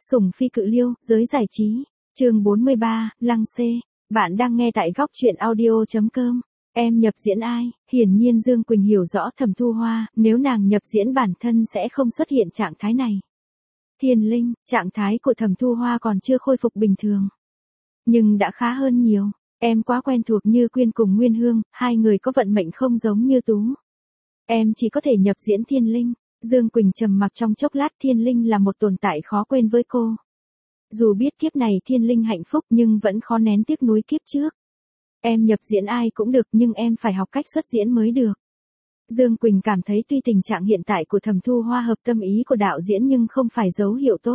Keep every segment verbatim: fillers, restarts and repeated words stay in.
Sủng phi cự liêu, giới giải trí. Chương bốn mươi ba, Lăng Xê. Bạn đang nghe tại góc truyện audio chấm com. Em nhập diễn ai? Hiển nhiên Dương Quỳnh hiểu rõ Thẩm Thu Hoa, nếu nàng nhập diễn bản thân sẽ không xuất hiện trạng thái này. Thiên Linh, trạng thái của Thẩm Thu Hoa còn chưa khôi phục bình thường. Nhưng đã khá hơn nhiều. Em quá quen thuộc Như Quyên cùng Nguyên Hương, hai người có vận mệnh không giống như Tú. Em chỉ có thể nhập diễn Thiên Linh. Dương Quỳnh trầm mặc trong chốc lát. Thiên Linh là một tồn tại khó quên với cô. Dù biết kiếp này Thiên Linh hạnh phúc nhưng vẫn khó nén tiếc nuối kiếp trước. Em nhập diễn ai cũng được nhưng em phải học cách xuất diễn mới được. Dương Quỳnh cảm thấy tuy tình trạng hiện tại của Thẩm Thu Hoa hợp tâm ý của đạo diễn nhưng không phải dấu hiệu tốt.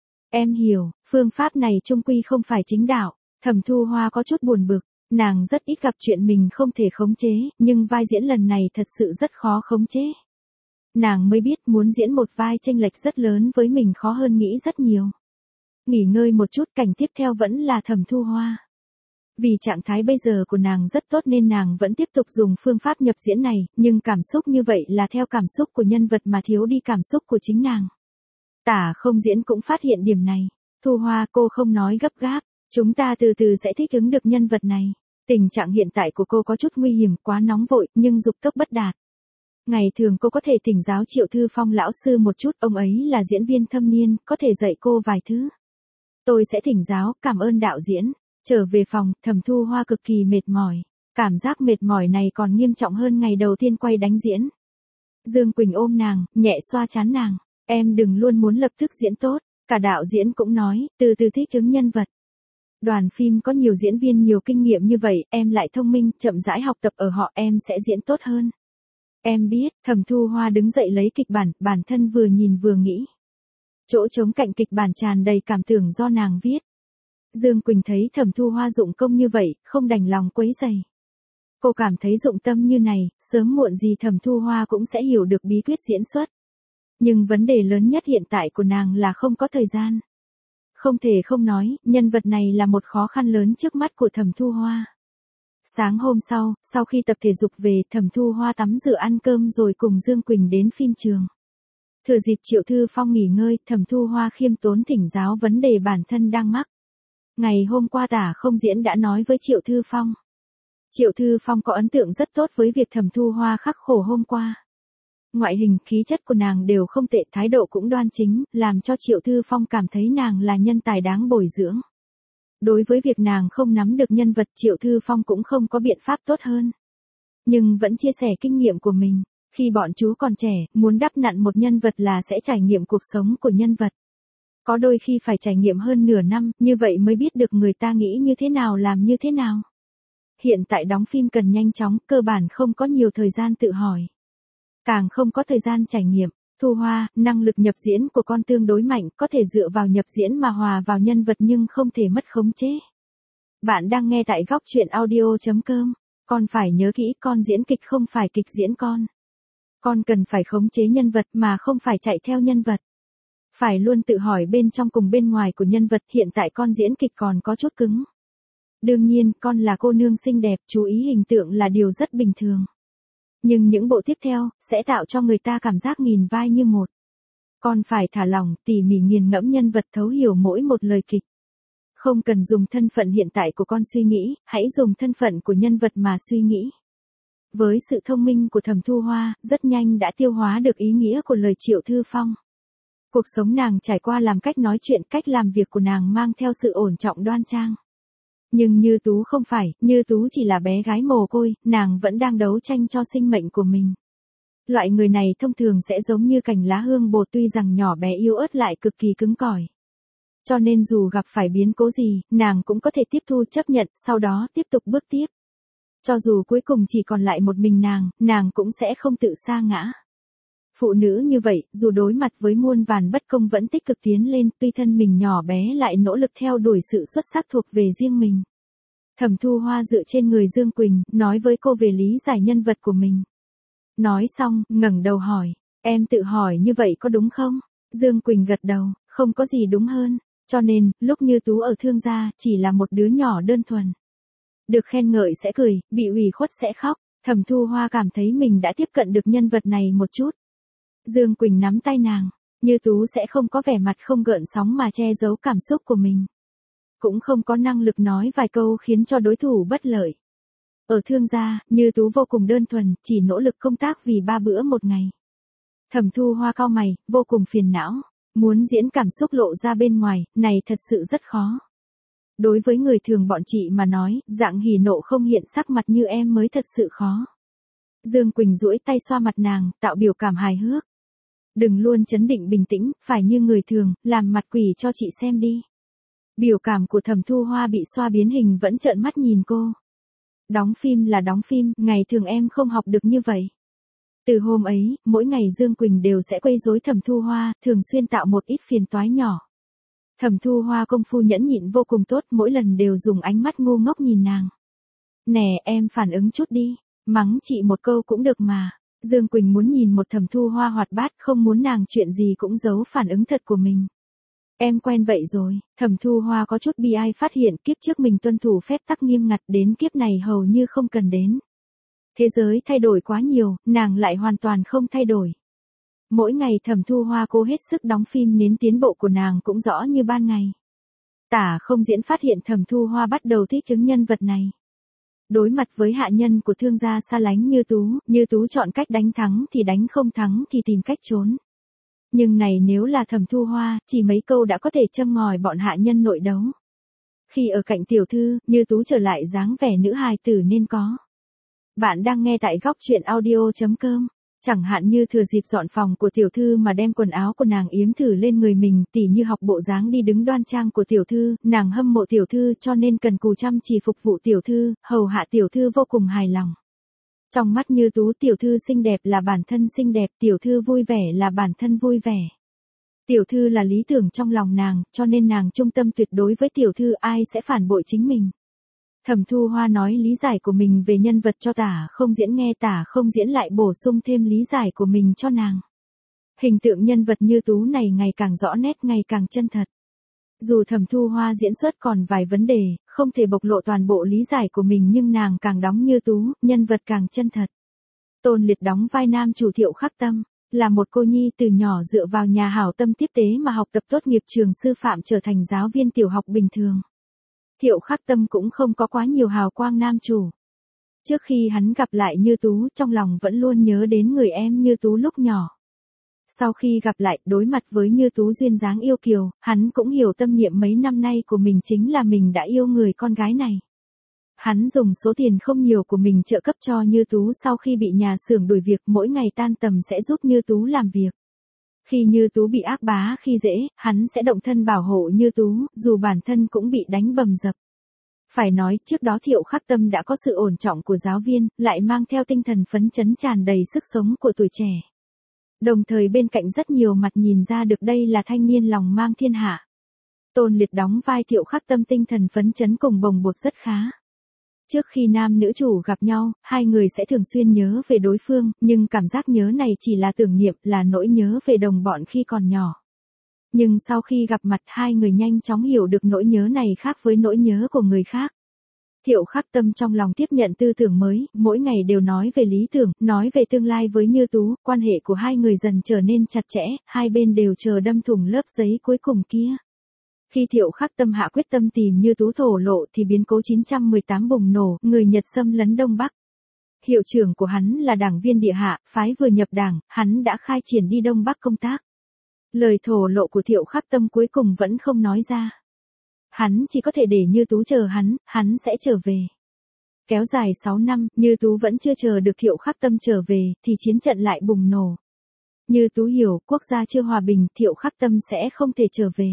Em hiểu, phương pháp này chung quy không phải chính đạo. Thẩm Thu Hoa có chút buồn bực, nàng rất ít gặp chuyện mình không thể khống chế, nhưng vai diễn lần này thật sự rất khó khống chế. Nàng mới biết muốn diễn một vai chênh lệch rất lớn với mình khó hơn nghĩ rất nhiều. Nghỉ ngơi một chút, cảnh tiếp theo vẫn là Thẩm Thu Hoa. Vì trạng thái bây giờ của nàng rất tốt nên nàng vẫn tiếp tục dùng phương pháp nhập diễn này, nhưng cảm xúc như vậy là theo cảm xúc của nhân vật mà thiếu đi cảm xúc của chính nàng. Tả Không Diễn cũng phát hiện điểm này. Thu Hoa, cô không nói gấp gáp, chúng ta từ từ sẽ thích ứng được nhân vật này. Tình trạng hiện tại của cô có chút nguy hiểm, quá nóng vội, nhưng dục tốc bất đạt. Ngày thường cô có thể thỉnh giáo Triệu Thư Phong lão sư một chút, ông ấy là diễn viên thâm niên, có thể dạy cô vài thứ. Tôi sẽ thỉnh giáo, cảm ơn đạo diễn. Trở về phòng, Thẩm Thu Hoa cực kỳ mệt mỏi. Cảm giác mệt mỏi này còn nghiêm trọng hơn ngày đầu tiên quay đánh diễn. Dương Quỳnh ôm nàng, nhẹ xoa trán nàng. Em đừng luôn muốn lập tức diễn tốt. Cả đạo diễn cũng nói, từ từ thích ứng nhân vật. Đoàn phim có nhiều diễn viên nhiều kinh nghiệm như vậy, em lại thông minh, chậm rãi học tập ở họ, em sẽ diễn tốt hơn. Em biết. Thẩm Thu Hoa đứng dậy lấy kịch bản, bản thân vừa nhìn vừa nghĩ. Chỗ trống cạnh kịch bản tràn đầy cảm tưởng do nàng viết. Dương Quỳnh thấy Thẩm Thu Hoa dụng công như vậy, không đành lòng quấy rầy. Cô cảm thấy dụng tâm như này, sớm muộn gì Thẩm Thu Hoa cũng sẽ hiểu được bí quyết diễn xuất. Nhưng vấn đề lớn nhất hiện tại của nàng là không có thời gian. Không thể không nói, nhân vật này là một khó khăn lớn trước mắt của Thẩm Thu Hoa. Sáng hôm sau, sau khi tập thể dục về, Thẩm Thu Hoa tắm rửa ăn cơm rồi cùng Dương Quỳnh đến phim trường. Thừa dịp Triệu Thư Phong nghỉ ngơi, Thẩm Thu Hoa khiêm tốn thỉnh giáo vấn đề bản thân đang mắc. Ngày hôm qua Tả Không Diễn đã nói với Triệu Thư Phong. Triệu Thư Phong có ấn tượng rất tốt với việc Thẩm Thu Hoa khắc khổ hôm qua. Ngoại hình, khí chất của nàng đều không tệ, thái độ cũng đoan chính, làm cho Triệu Thư Phong cảm thấy nàng là nhân tài đáng bồi dưỡng. Đối với việc nàng không nắm được nhân vật, Triệu Thư Phong cũng không có biện pháp tốt hơn. Nhưng vẫn chia sẻ kinh nghiệm của mình. Khi bọn chú còn trẻ, muốn đắp nặn một nhân vật là sẽ trải nghiệm cuộc sống của nhân vật. Có đôi khi phải trải nghiệm hơn nửa năm, như vậy mới biết được người ta nghĩ như thế nào làm như thế nào. Hiện tại đóng phim cần nhanh chóng, cơ bản không có nhiều thời gian tự hỏi. Càng không có thời gian trải nghiệm. Thu Hoa, năng lực nhập diễn của con tương đối mạnh, có thể dựa vào nhập diễn mà hòa vào nhân vật nhưng không thể mất khống chế. Bạn đang nghe tại góc truyện audio chấm com. Con phải nhớ kỹ, con diễn kịch không phải kịch diễn con. Con cần phải khống chế nhân vật mà không phải chạy theo nhân vật. Phải luôn tự hỏi bên trong cùng bên ngoài của nhân vật, hiện tại con diễn kịch còn có chút cứng. Đương nhiên, con là cô nương xinh đẹp, chú ý hình tượng là điều rất bình thường. Nhưng những bộ tiếp theo, sẽ tạo cho người ta cảm giác nghìn vai như một. Con phải thả lỏng, tỉ mỉ nghiền ngẫm nhân vật, thấu hiểu mỗi một lời kịch. Không cần dùng thân phận hiện tại của con suy nghĩ, hãy dùng thân phận của nhân vật mà suy nghĩ. Với sự thông minh của Thẩm Thu Hoa, rất nhanh đã tiêu hóa được ý nghĩa của lời Triệu Thư Phong. Cuộc sống nàng trải qua làm cách nói chuyện, cách làm việc của nàng mang theo sự ổn trọng đoan trang. Nhưng Như Tú không phải, Như Tú chỉ là bé gái mồ côi, nàng vẫn đang đấu tranh cho sinh mệnh của mình. Loại người này thông thường sẽ giống như cành lá hương bồ, tuy rằng nhỏ bé yếu ớt lại cực kỳ cứng cỏi. Cho nên dù gặp phải biến cố gì, nàng cũng có thể tiếp thu chấp nhận, sau đó tiếp tục bước tiếp. Cho dù cuối cùng chỉ còn lại một mình nàng, nàng cũng sẽ không tự sa ngã. Phụ nữ như vậy, dù đối mặt với muôn vàn bất công vẫn tích cực tiến lên, tuy thân mình nhỏ bé lại nỗ lực theo đuổi sự xuất sắc thuộc về riêng mình. Thẩm Thu Hoa dựa trên người Dương Quỳnh, nói với cô về lý giải nhân vật của mình. Nói xong, ngẩng đầu hỏi, em tự hỏi như vậy có đúng không? Dương Quỳnh gật đầu, không có gì đúng hơn, cho nên, lúc Như Tú ở Thương gia, chỉ là một đứa nhỏ đơn thuần. Được khen ngợi sẽ cười, bị ủy khuất sẽ khóc, Thẩm Thu Hoa cảm thấy mình đã tiếp cận được nhân vật này một chút. Dương Quỳnh nắm tay nàng. Như Tú sẽ không có vẻ mặt không gợn sóng mà che giấu cảm xúc của mình. Cũng không có năng lực nói vài câu khiến cho đối thủ bất lợi. Ở Thương gia, Như Tú vô cùng đơn thuần, chỉ nỗ lực công tác vì ba bữa một ngày. Thẩm Thu Hoa cau mày, vô cùng phiền não. Muốn diễn cảm xúc lộ ra bên ngoài, này thật sự rất khó. Đối với người thường bọn chị mà nói, dạng hỉ nộ không hiện sắc mặt như em mới thật sự khó. Dương Quỳnh duỗi tay xoa mặt nàng, tạo biểu cảm hài hước. Đừng luôn chấn định bình tĩnh, phải như người thường, làm mặt quỷ cho chị xem đi. Biểu cảm của Thẩm Thu Hoa bị xoa biến hình vẫn trợn mắt nhìn cô. Đóng phim là đóng phim, ngày thường em không học được như vậy. Từ hôm ấy, mỗi ngày Dương Quỳnh đều sẽ quấy rối Thẩm Thu Hoa, thường xuyên tạo một ít phiền toái nhỏ. Thẩm Thu Hoa công phu nhẫn nhịn vô cùng tốt, mỗi lần đều dùng ánh mắt ngu ngốc nhìn nàng. Nè, em phản ứng chút đi, mắng chị một câu cũng được mà. Dương Quỳnh muốn nhìn một Thẩm Thu Hoa hoạt bát, không muốn nàng chuyện gì cũng giấu phản ứng thật của mình. Em quen vậy rồi. Thẩm Thu Hoa có chút bi ai phát hiện kiếp trước mình tuân thủ phép tắc nghiêm ngặt, đến kiếp này hầu như không cần đến. Thế giới thay đổi quá nhiều, nàng lại hoàn toàn không thay đổi. Mỗi ngày Thẩm Thu Hoa cố hết sức đóng phim nên tiến bộ của nàng cũng rõ như ban ngày. Tả Không Diễn phát hiện Thẩm Thu Hoa bắt đầu thích ứng nhân vật này. Đối mặt với hạ nhân của thương gia xa lánh Như Tú, Như Tú chọn cách đánh thắng thì đánh, không thắng thì tìm cách trốn. Nhưng này nếu là Thẩm Thu Hoa, chỉ mấy câu đã có thể châm ngòi bọn hạ nhân nội đấu. Khi ở cạnh tiểu thư, Như Tú trở lại dáng vẻ nữ hài tử nên có. Bạn đang nghe tại góc truyện audio chấm com. Chẳng hạn như thừa dịp dọn phòng của tiểu thư mà đem quần áo của nàng yếm thử lên người mình, tỉ như học bộ dáng đi đứng đoan trang của tiểu thư, nàng hâm mộ tiểu thư cho nên cần cù chăm chỉ phục vụ tiểu thư, hầu hạ tiểu thư vô cùng hài lòng. Trong mắt Như Tú, tiểu thư xinh đẹp là bản thân xinh đẹp, tiểu thư vui vẻ là bản thân vui vẻ. Tiểu thư là lý tưởng trong lòng nàng, cho nên nàng trung tâm tuyệt đối với tiểu thư, ai sẽ phản bội chính mình. Thẩm Thu Hoa nói lý giải của mình về nhân vật cho Tả Không Diễn nghe, Tả Không Diễn lại bổ sung thêm lý giải của mình cho nàng. Hình tượng nhân vật Như Tú này ngày càng rõ nét, ngày càng chân thật. Dù Thẩm Thu Hoa diễn xuất còn vài vấn đề, không thể bộc lộ toàn bộ lý giải của mình, nhưng nàng càng đóng Như Tú, nhân vật càng chân thật. Tôn Liệt đóng vai nam chủ Thiệu Khắc Tâm, là một cô nhi từ nhỏ dựa vào nhà hảo tâm tiếp tế mà học tập tốt nghiệp trường sư phạm trở thành giáo viên tiểu học bình thường. Thiệu Khắc Tâm cũng không có quá nhiều hào quang nam chủ. Trước khi hắn gặp lại Như Tú, trong lòng vẫn luôn nhớ đến người em Như Tú lúc nhỏ. Sau khi gặp lại, đối mặt với Như Tú duyên dáng yêu kiều, hắn cũng hiểu tâm niệm mấy năm nay của mình chính là mình đã yêu người con gái này. Hắn dùng số tiền không nhiều của mình trợ cấp cho Như Tú sau khi bị nhà xưởng đuổi việc, mỗi ngày tan tầm sẽ giúp Như Tú làm việc. Khi Như Tú bị ác bá khi dễ, hắn sẽ động thân bảo hộ Như Tú, dù bản thân cũng bị đánh bầm dập. Phải nói, trước đó Thiệu Khắc Tâm đã có sự ổn trọng của giáo viên, lại mang theo tinh thần phấn chấn tràn đầy sức sống của tuổi trẻ. Đồng thời bên cạnh rất nhiều mặt nhìn ra được đây là thanh niên lòng mang thiên hạ. Tôn Liệt đóng vai Thiệu Khắc Tâm tinh thần phấn chấn cùng bồng bột rất khá. Trước khi nam nữ chủ gặp nhau, hai người sẽ thường xuyên nhớ về đối phương, nhưng cảm giác nhớ này chỉ là tưởng niệm, là nỗi nhớ về đồng bọn khi còn nhỏ. Nhưng sau khi gặp mặt, hai người nhanh chóng hiểu được nỗi nhớ này khác với nỗi nhớ của người khác. Thiệu Khắc Tâm trong lòng tiếp nhận tư tưởng mới, mỗi ngày đều nói về lý tưởng, nói về tương lai với Như Tú, quan hệ của hai người dần trở nên chặt chẽ, hai bên đều chờ đâm thủng lớp giấy cuối cùng kia. Khi Thiệu Khắc Tâm hạ quyết tâm tìm Như Tú thổ lộ thì biến cố chín trăm mười tám bùng nổ, người Nhật xâm lấn Đông Bắc. Hiệu trưởng của hắn là đảng viên địa hạ, phái vừa nhập đảng, hắn đã khai triển đi Đông Bắc công tác. Lời thổ lộ của Thiệu Khắc Tâm cuối cùng vẫn không nói ra. Hắn chỉ có thể để Như Tú chờ hắn, hắn sẽ trở về. Kéo dài sáu năm, Như Tú vẫn chưa chờ được Thiệu Khắc Tâm trở về, thì chiến trận lại bùng nổ. Như Tú hiểu, quốc gia chưa hòa bình, Thiệu Khắc Tâm sẽ không thể trở về.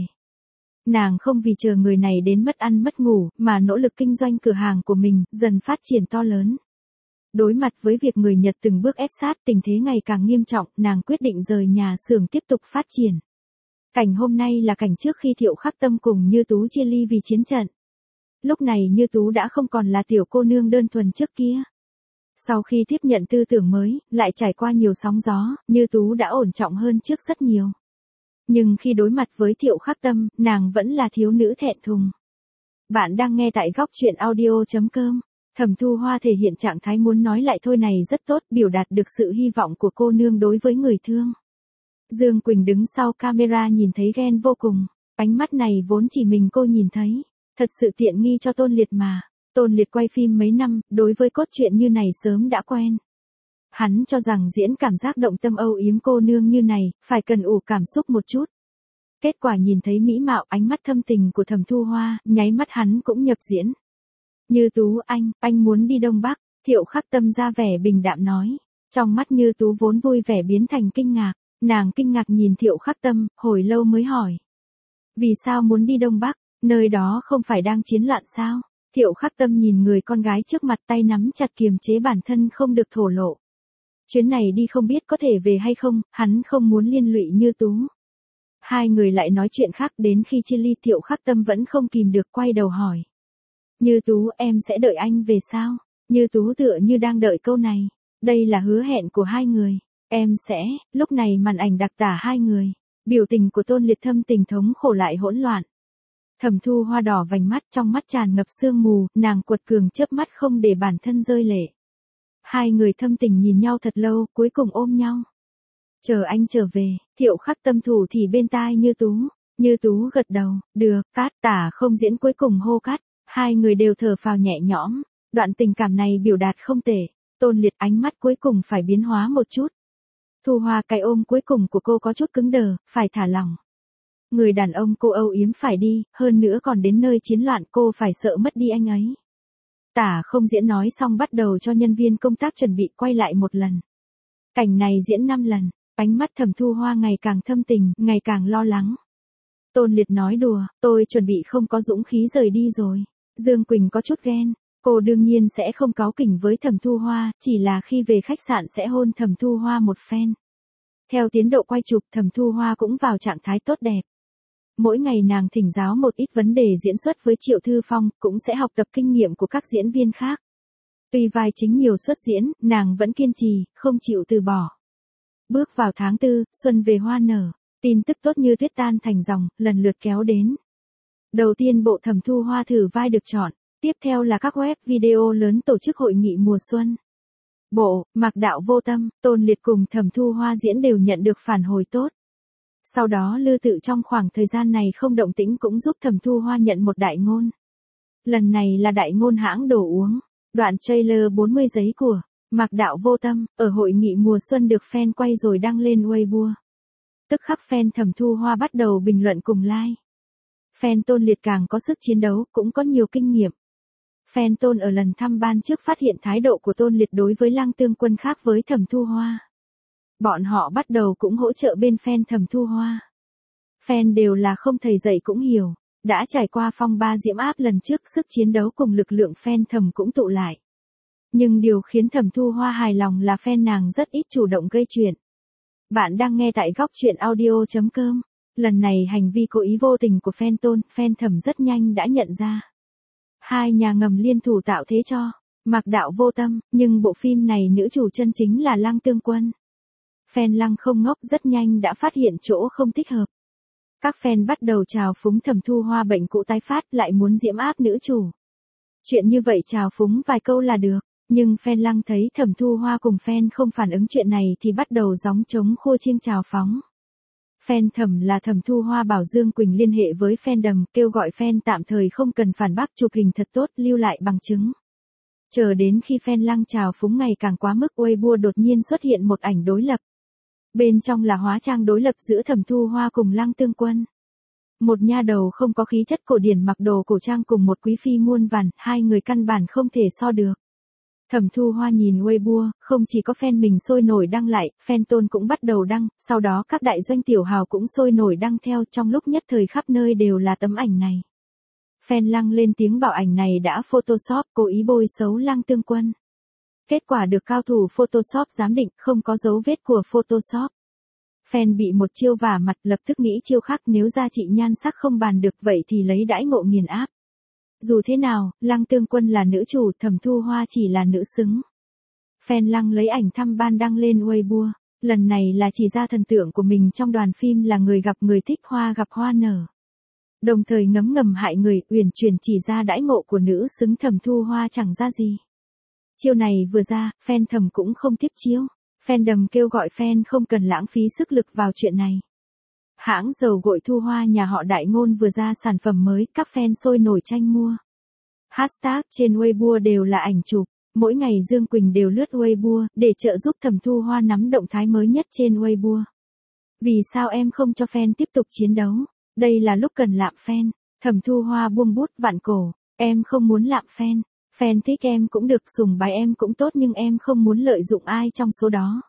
Nàng không vì chờ người này đến mất ăn mất ngủ, mà nỗ lực kinh doanh cửa hàng của mình, dần phát triển to lớn. Đối mặt với việc người Nhật từng bước ép sát, tình thế ngày càng nghiêm trọng, nàng quyết định rời nhà xưởng tiếp tục phát triển. Cảnh hôm nay là cảnh trước khi Thiệu Khắc Tâm cùng Như Tú chia ly vì chiến trận. Lúc này Như Tú đã không còn là tiểu cô nương đơn thuần trước kia. Sau khi tiếp nhận tư tưởng mới, lại trải qua nhiều sóng gió, Như Tú đã ổn trọng hơn trước rất nhiều. Nhưng khi đối mặt với Thiệu Khắc Tâm, nàng vẫn là thiếu nữ thẹn thùng. Bạn đang nghe tại góc truyện audio chấm com. Thẩm Thu Hoa thể hiện trạng thái muốn nói lại thôi này rất tốt, biểu đạt được sự hy vọng của cô nương đối với người thương. Dương Quỳnh đứng sau camera nhìn thấy ghen vô cùng. Ánh mắt này vốn chỉ mình cô nhìn thấy. Thật sự tiện nghi cho Tôn Liệt mà. Tôn Liệt quay phim mấy năm, đối với cốt truyện như này sớm đã quen. Hắn cho rằng diễn cảm giác động tâm âu yếm cô nương như này, phải cần ủ cảm xúc một chút. Kết quả nhìn thấy mỹ mạo ánh mắt thâm tình của Thẩm Thu Hoa, nháy mắt hắn cũng nhập diễn. Như Tú anh, anh muốn đi Đông Bắc, Thiệu Khắc Tâm ra vẻ bình đạm nói. Trong mắt Như Tú vốn vui vẻ biến thành kinh ngạc, nàng kinh ngạc nhìn Thiệu Khắc Tâm, hồi lâu mới hỏi. Vì sao muốn đi Đông Bắc, nơi đó không phải đang chiến loạn sao? Thiệu Khắc Tâm nhìn người con gái trước mặt tay nắm chặt kiềm chế bản thân không được thổ lộ. Chuyến này đi không biết có thể về hay không, hắn không muốn liên lụy Như Tú. Hai người lại nói chuyện khác đến khi chia ly Thiệu Khắc Tâm vẫn không kìm được quay đầu hỏi. Như Tú em sẽ đợi anh về sao? Như Tú tựa như đang đợi câu này. Đây là hứa hẹn của hai người. Em sẽ, lúc này màn ảnh đặc tả hai người. Biểu tình của Tôn Liệt thâm tình thống khổ lại hỗn loạn. Thẩm Thu Hoa đỏ vành mắt trong mắt tràn ngập sương mù, nàng quật cường chớp mắt không để bản thân rơi lệ. Hai người thâm tình nhìn nhau thật lâu, cuối cùng ôm nhau. Chờ anh trở về, Thiệu Khắc Tâm thủ thì bên tai Như Tú. Như Tú gật đầu, được, cát tả không diễn cuối cùng hô cát. Hai người đều thở phào nhẹ nhõm. Đoạn tình cảm này biểu đạt không tệ. Tôn Liệt ánh mắt cuối cùng phải biến hóa một chút. Thu Hoa cái ôm cuối cùng của cô có chút cứng đờ, phải thả lỏng. Người đàn ông cô âu yếm phải đi, hơn nữa còn đến nơi chiến loạn cô phải sợ mất đi anh ấy. Tả không diễn nói xong bắt đầu cho nhân viên công tác chuẩn bị quay lại một lần. Cảnh này diễn năm lần, ánh mắt Thẩm Thu Hoa ngày càng thâm tình, ngày càng lo lắng. Tôn Liệt nói đùa, tôi chuẩn bị không có dũng khí rời đi rồi. Dương Quỳnh có chút ghen, cô đương nhiên sẽ không cáu kỉnh với Thẩm Thu Hoa, chỉ là khi về khách sạn sẽ hôn Thẩm Thu Hoa một phen. Theo tiến độ quay chụp Thẩm Thu Hoa cũng vào trạng thái tốt đẹp. Mỗi ngày nàng thỉnh giáo một ít vấn đề diễn xuất với Triệu Thư Phong, cũng sẽ học tập kinh nghiệm của các diễn viên khác. Tuy vai chính nhiều xuất diễn, nàng vẫn kiên trì, không chịu từ bỏ. Bước vào tháng tư, xuân về hoa nở, tin tức tốt như tuyết tan thành dòng, lần lượt kéo đến. Đầu tiên bộ Thẩm Thu Hoa thử vai được chọn, tiếp theo là các web video lớn tổ chức hội nghị mùa xuân. Bộ, Mạc Đạo Vô Tâm, Tôn Liệt cùng Thẩm Thu Hoa diễn đều nhận được phản hồi tốt. Sau đó Lư Tự trong khoảng thời gian này không động tĩnh cũng giúp Thẩm Thu Hoa nhận một đại ngôn. Lần này là đại ngôn hãng đồ uống. Đoạn trailer bốn mươi giây của Mạc Đạo Vô Tâm ở hội nghị mùa xuân được fan quay rồi đăng lên Weibo. Tức khắc fan Thẩm Thu Hoa bắt đầu bình luận cùng like. Fan Tôn Liệt càng có sức chiến đấu, cũng có nhiều kinh nghiệm. Fan Tôn ở lần thăm ban trước phát hiện thái độ của Tôn Liệt đối với Lăng Tương Quân khác với Thẩm Thu Hoa. Bọn họ bắt đầu cũng hỗ trợ bên fan Thẩm Thu Hoa. Fan đều là không thầy dạy cũng hiểu, đã trải qua phong ba diễm áp lần trước sức chiến đấu cùng lực lượng fan Thẩm cũng tụ lại. Nhưng điều khiến Thẩm Thu Hoa hài lòng là fan nàng rất ít chủ động gây chuyện. Bạn đang nghe tại góc truyện audio chấm com. Lần này hành vi cố ý vô tình của fan Tôn, fan Thẩm rất nhanh đã nhận ra. Hai nhà ngầm liên thủ tạo thế cho Mạc Đạo Vô Tâm, nhưng bộ phim này nữ chủ chân chính là Lăng Tương Quân. Fan Lăng không ngốc rất nhanh đã phát hiện chỗ không thích hợp. Các fan bắt đầu trào phúng Thẩm Thu Hoa bệnh cũ tái phát lại muốn diễm áp nữ chủ. Chuyện như vậy trào phúng vài câu là được, nhưng fan Lăng thấy Thẩm Thu Hoa cùng fan không phản ứng chuyện này thì bắt đầu gióng trống khua chiêng trào phóng. Fan Thẩm là Thẩm Thu Hoa bảo Dương Quỳnh liên hệ với fandom kêu gọi fan tạm thời không cần phản bác chụp hình thật tốt lưu lại bằng chứng. Chờ đến khi fan Lăng trào phúng ngày càng quá mức Weibo đột nhiên xuất hiện một ảnh đối lập. Bên trong là hóa trang đối lập giữa Thẩm Thu Hoa cùng Lăng Tương Quân. Một nha đầu không có khí chất cổ điển mặc đồ cổ trang cùng một quý phi muôn vàn, hai người căn bản không thể so được. Thẩm Thu Hoa nhìn Weibo, không chỉ có fan mình sôi nổi đăng lại, fan Tôn cũng bắt đầu đăng, sau đó các đại doanh tiểu hào cũng sôi nổi đăng theo, trong lúc nhất thời khắp nơi đều là tấm ảnh này. Fan Lăng lên tiếng bảo ảnh này đã Photoshop, cố ý bôi xấu Lăng Tương Quân. Kết quả được cao thủ Photoshop giám định, không có dấu vết của Photoshop. Fan bị một chiêu vả mặt lập tức nghĩ chiêu khác, nếu giá trị nhan sắc không bàn được vậy thì lấy đãi ngộ nghiền áp. Dù thế nào, Lăng Tương Quân là nữ chủ, Thẩm Thu Hoa chỉ là nữ xứng. Fan Lăng lấy ảnh thăm ban đăng lên Weibo, lần này là chỉ ra thần tượng của mình trong đoàn phim là người gặp người thích hoa gặp hoa nở. Đồng thời ngấm ngầm hại người, uyển chuyển chỉ ra đãi ngộ của nữ xứng Thẩm Thu Hoa chẳng ra gì. Chiêu này vừa ra, fan Thẩm cũng không tiếp chiêu. Fandom kêu gọi fan không cần lãng phí sức lực vào chuyện này. Hãng dầu gội Thu Hoa nhà họ Đại Ngôn vừa ra sản phẩm mới, các fan sôi nổi tranh mua. Hashtag trên Weibo đều là ảnh chụp. Mỗi ngày Dương Quỳnh đều lướt Weibo để trợ giúp Thẩm Thu Hoa nắm động thái mới nhất trên Weibo. Vì sao em không cho fan tiếp tục chiến đấu? Đây là lúc cần lạm fan. Thẩm Thu Hoa buông bút vặn cổ. Em không muốn lạm fan. Fan thích em cũng được, sùng bái em cũng tốt, nhưng em không muốn lợi dụng ai trong số đó.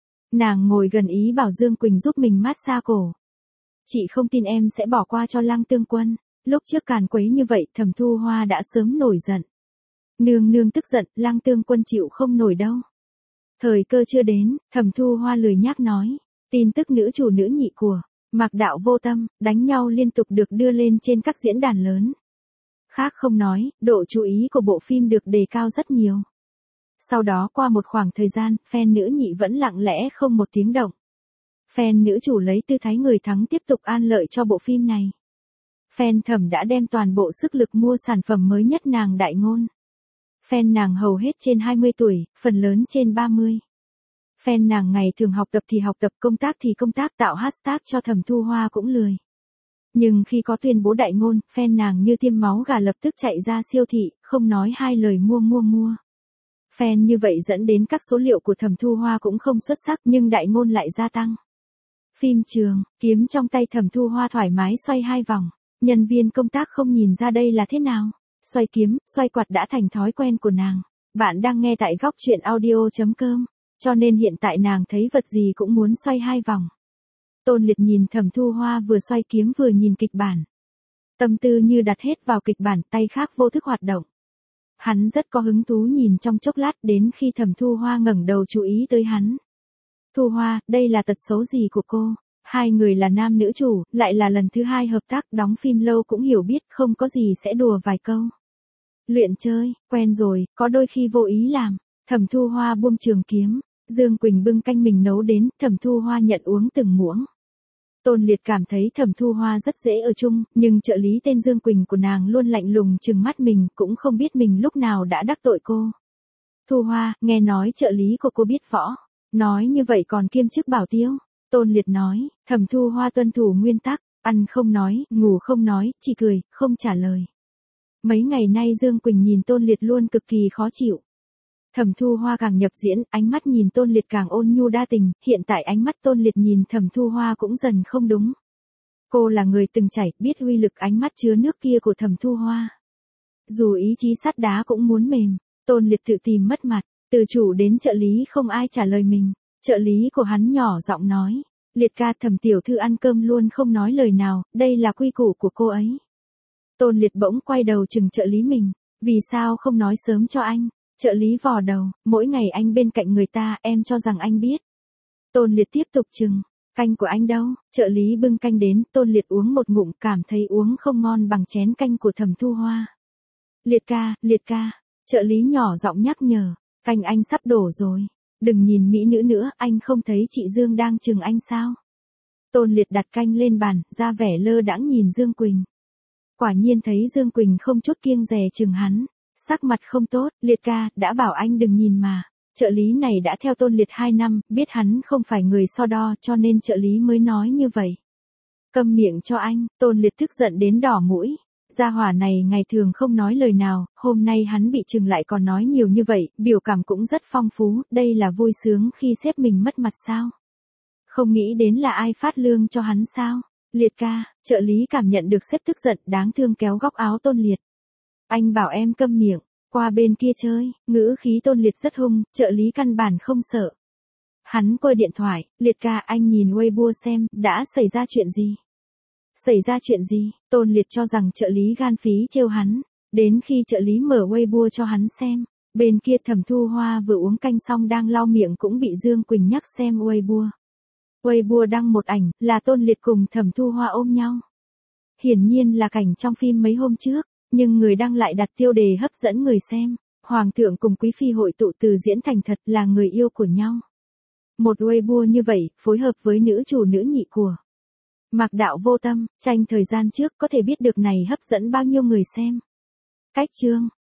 Nàng ngồi gần ý bảo Dương Quỳnh giúp mình massage cổ. Chị không tin em sẽ bỏ qua cho Lăng Tương Quân. Lúc trước càn quấy như vậy Thẩm Thu Hoa đã sớm nổi giận. Nương nương tức giận, Lăng Tương Quân chịu không nổi đâu. Thời cơ chưa đến, Thẩm Thu Hoa lười nhác nói. Tin tức nữ chủ nữ nhị của Mạc Đạo Vô Tâm đánh nhau liên tục được đưa lên trên các diễn đàn lớn. Khác không nói, độ chú ý của bộ phim được đề cao rất nhiều. Sau đó qua một khoảng thời gian, fan nữ nhị vẫn lặng lẽ không một tiếng động. Fan nữ chủ lấy tư thái người thắng tiếp tục an lợi cho bộ phim này. Fan Thẩm đã đem toàn bộ sức lực mua sản phẩm mới nhất nàng Đại Ngôn. Fan nàng hầu hết trên hai mươi tuổi, phần lớn trên ba mươi. Fan nàng ngày thường học tập thì học tập, công tác thì công tác, tạo hashtag cho Thẩm Thu Hoa cũng lười. Nhưng khi có tuyên bố Đại Ngôn, fan nàng như tiêm máu gà lập tức chạy ra siêu thị, không nói hai lời mua mua mua. Fan như vậy dẫn đến các số liệu của Thẩm Thu Hoa cũng không xuất sắc nhưng Đại Ngôn lại gia tăng. Phim trường, kiếm trong tay Thẩm Thu Hoa thoải mái xoay hai vòng. Nhân viên công tác không nhìn ra đây là thế nào. Xoay kiếm, xoay quạt đã thành thói quen của nàng. Bạn đang nghe tại góc truyện audio chấm com. Cho nên hiện tại nàng thấy vật gì cũng muốn xoay hai vòng. Tôn Liệt nhìn Thẩm Thu Hoa vừa xoay kiếm vừa nhìn kịch bản. Tâm tư như đặt hết vào kịch bản, tay khác vô thức hoạt động. Hắn rất có hứng thú nhìn trong chốc lát đến khi Thẩm Thu Hoa ngẩng đầu chú ý tới hắn. Thu Hoa, đây là tật xấu gì của cô? Hai người là nam nữ chủ, lại là lần thứ hai hợp tác, đóng phim lâu cũng hiểu biết, không có gì sẽ đùa vài câu. Luyện chơi, quen rồi, có đôi khi vô ý làm. Thẩm Thu Hoa buông trường kiếm, Dương Quỳnh bưng canh mình nấu đến, Thẩm Thu Hoa nhận uống từng muỗng. Tôn Liệt cảm thấy Thẩm Thu Hoa rất dễ ở chung, nhưng trợ lý tên Dương Quỳnh của nàng luôn lạnh lùng trừng mắt mình, cũng không biết mình lúc nào đã đắc tội cô. Thu Hoa, nghe nói trợ lý của cô biết võ, nói như vậy còn kiêm chức bảo tiêu. Tôn Liệt nói, Thẩm Thu Hoa tuân thủ nguyên tắc, ăn không nói, ngủ không nói, chỉ cười, không trả lời. Mấy ngày nay Dương Quỳnh nhìn Tôn Liệt luôn cực kỳ khó chịu. Thẩm Thu Hoa càng nhập diễn, ánh mắt nhìn Tôn Liệt càng ôn nhu đa tình, hiện tại ánh mắt Tôn Liệt nhìn Thẩm Thu Hoa cũng dần không đúng. Cô là người từng trải, biết uy lực ánh mắt chứa nước kia của Thẩm Thu Hoa. Dù ý chí sắt đá cũng muốn mềm, Tôn Liệt tự tìm mất mặt, từ chủ đến trợ lý không ai trả lời mình. Trợ lý của hắn nhỏ giọng nói, Liệt ca, Thẩm tiểu thư ăn cơm luôn không nói lời nào, đây là quy củ của cô ấy. Tôn Liệt bỗng quay đầu chừng trợ lý mình, vì sao không nói sớm cho anh? Trợ lý vò đầu, mỗi ngày anh bên cạnh người ta, em cho rằng anh biết. Tôn Liệt tiếp tục chừng, canh của anh đâu? Trợ lý bưng canh đến, Tôn Liệt uống một ngụm, cảm thấy uống không ngon bằng chén canh của Thẩm Thu Hoa. Liệt ca, Liệt ca, trợ lý nhỏ giọng nhắc nhở, canh anh sắp đổ rồi. Đừng nhìn mỹ nữ nữa, anh không thấy chị Dương đang chừng anh sao? Tôn Liệt đặt canh lên bàn, ra vẻ lơ đãng nhìn Dương Quỳnh. Quả nhiên thấy Dương Quỳnh không chút kiêng dè chừng hắn, sắc mặt không tốt, Liệt ca, đã bảo anh đừng nhìn mà. Trợ lý này đã theo Tôn Liệt hai năm, biết hắn không phải người so đo cho nên trợ lý mới nói như vậy. Câm miệng cho anh, Tôn Liệt tức giận đến đỏ mũi. Gia hỏa này ngày thường không nói lời nào, hôm nay hắn bị chừng lại còn nói nhiều như vậy, biểu cảm cũng rất phong phú, đây là vui sướng khi sếp mình mất mặt sao? Không nghĩ đến là ai phát lương cho hắn sao? Liệt ca, trợ lý cảm nhận được sếp tức giận, đáng thương kéo góc áo Tôn Liệt. Anh bảo em câm miệng, qua bên kia chơi, ngữ khí Tôn Liệt rất hung, trợ lý căn bản không sợ. Hắn quơ điện thoại, Liệt ca, anh nhìn Weibo xem, đã xảy ra chuyện gì? Xảy ra chuyện gì? Tôn Liệt cho rằng trợ lý gan phí trêu hắn. Đến khi trợ lý mở Weibo cho hắn xem, bên kia Thẩm Thu Hoa vừa uống canh xong đang lau miệng cũng bị Dương Quỳnh nhắc xem Weibo. Weibo đăng một ảnh, là Tôn Liệt cùng Thẩm Thu Hoa ôm nhau. Hiển nhiên là cảnh trong phim mấy hôm trước, nhưng người đăng lại đặt tiêu đề hấp dẫn người xem. Hoàng thượng cùng quý phi hội tụ từ diễn thành thật là người yêu của nhau. Một Weibo như vậy, phối hợp với nữ chủ nữ nhị của Mạc Đạo Vô Tâm, tranh thời gian trước có thể biết được này hấp dẫn bao nhiêu người xem. Cách chương,